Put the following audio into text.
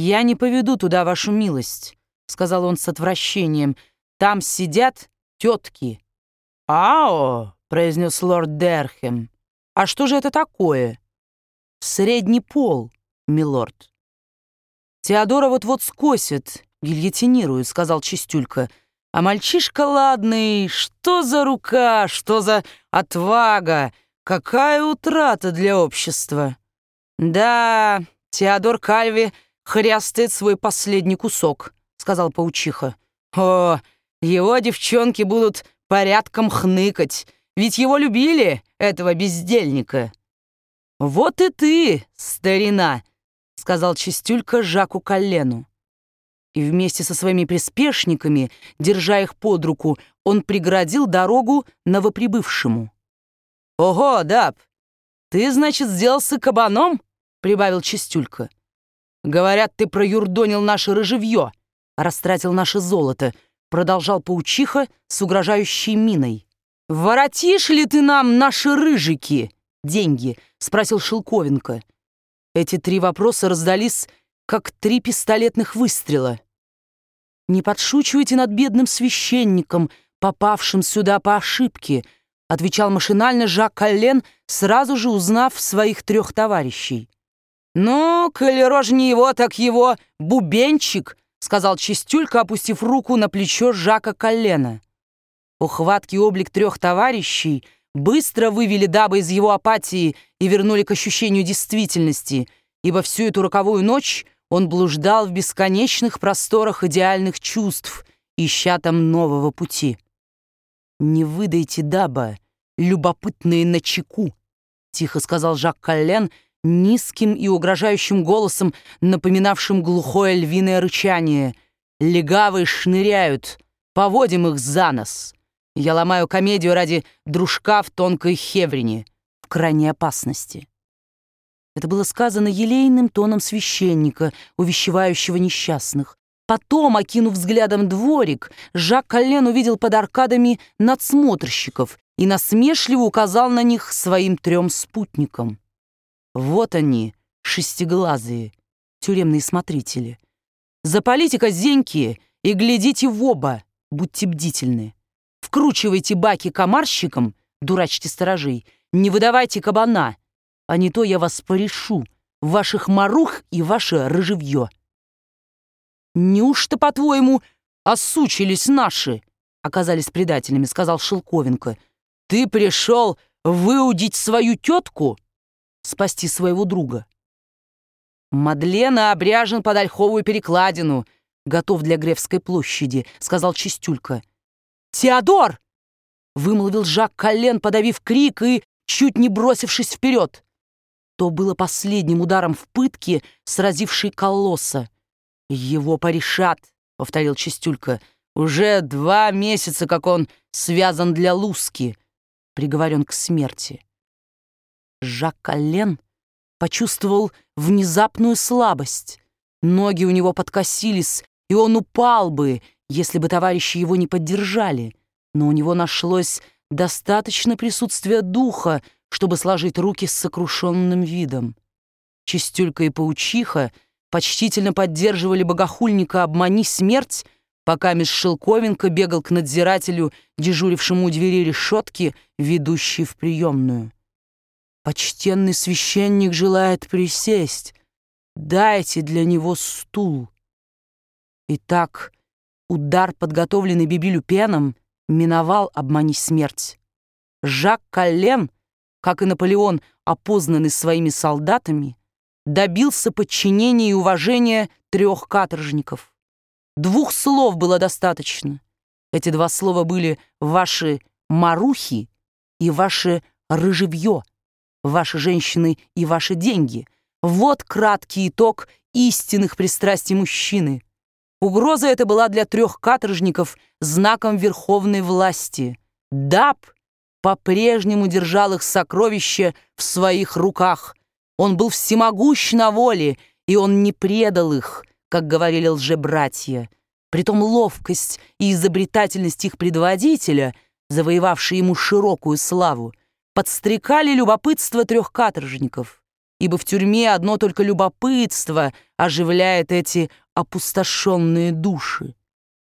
«Я не поведу туда, вашу милость», — сказал он с отвращением. «Там сидят тетки». «Ао!» — произнес лорд Дерхэм. «А что же это такое?» «Средний пол, милорд». «Теодора вот-вот скосит, гильотинирует», — сказал Чистюлька. «А мальчишка ладный, что за рука, что за отвага, какая утрата для общества!» «Да, Теодор Кальви хрястает свой последний кусок», — сказал паучиха. «О, его девчонки будут порядком хныкать, ведь его любили, этого бездельника». «Вот и ты, старина», — сказал Чистюлька Жаку Коллену. И вместе со своими приспешниками, держа их под руку, он преградил дорогу новоприбывшему. «Ого, Даб, ты, значит, сделался кабаном?» — прибавил Чистюлька. «Говорят, ты проюрдонил наше рыжевье, растратил наше золото», — продолжал паучиха с угрожающей миной. «Воротишь ли ты нам наши рыжики, деньги?» — спросил Шелковенко. Эти три вопроса раздались, как три пистолетных выстрела. «Не подшучивайте над бедным священником, попавшим сюда по ошибке», — отвечал машинально Жак Коллен, сразу же узнав своих трех товарищей. «Ну, коли рожь не его, так его бубенчик», — сказал Чистюлька, опустив руку на плечо Жака Коллена. Ухватки облик трех товарищей быстро вывели Даба из его апатии и вернули к ощущению действительности, ибо всю эту роковую ночь он блуждал в бесконечных просторах идеальных чувств, ища там нового пути. «Не выдайте Даба, любопытные начеку», — тихо сказал Жак Коллен, низким и угрожающим голосом, напоминавшим глухое львиное рычание. «Легавые шныряют, поводим их за нос. Я ломаю комедию ради дружка в тонкой хеврине, в крайней опасности». Это было сказано елейным тоном священника, увещевающего несчастных. Потом, окинув взглядом дворик, Жак Коллен увидел под аркадами надсмотрщиков и насмешливо указал на них своим трем спутникам. «Вот они, шестиглазые, тюремные смотрители. Запалите-ка зеньки и глядите в оба, будьте бдительны. Вкручивайте баки комарщикам, дурачьте сторожей, не выдавайте кабана, а не то я вас порешу, ваших марух и ваше рыжевье». «Неужто, по-твоему, осучились наши?» «Оказались предателями», — сказал Шелковенко. «Ты пришел выудить свою тетку?» «Спасти своего друга». «Мадлена обряжен под ольховую перекладину, готов для Гревской площади», — сказал Чистюлька. «Теодор!» — вымолвил Жак Коллен, подавив крик и чуть не бросившись вперед. То было последним ударом в пытке, сразившей колосса. «Его порешат», — повторил Чистюлька. «Уже 2 месяца, как он связан для луски, приговорен к смерти». Жак Коллен почувствовал внезапную слабость. Ноги у него подкосились, и он упал бы, если бы товарищи его не поддержали. Но у него нашлось достаточно присутствия духа, чтобы сложить руки с сокрушенным видом. Чистюлька и паучиха почтительно поддерживали богохульника «Обмани смерть», пока мисс Шелковенко бегал к надзирателю, дежурившему у двери решетки, ведущей в приемную. «Почтенный священник желает присесть. Дайте для него стул». Итак, удар, подготовленный Бибилю-Пеном, миновал «Обмани смерть». Жак Коллен, как и Наполеон, опознанный своими солдатами, добился подчинения и уважения 3 каторжников. 2 слов было достаточно. Эти 2 слова были «ваши марухи» и «ваше рыжевье», «ваши женщины» и «ваши деньги». Вот краткий итог истинных пристрастий мужчины. Угроза эта была для 3 каторжников знаком верховной власти. Даб по-прежнему держал их сокровища в своих руках. Он был всемогущ на воле, и он не предал их, как говорили лжебратья. Притом ловкость и изобретательность их предводителя, завоевавшие ему широкую славу, подстрекали любопытство 3 каторжников. ибо в тюрьме одно только любопытство оживляет эти опустошенные души.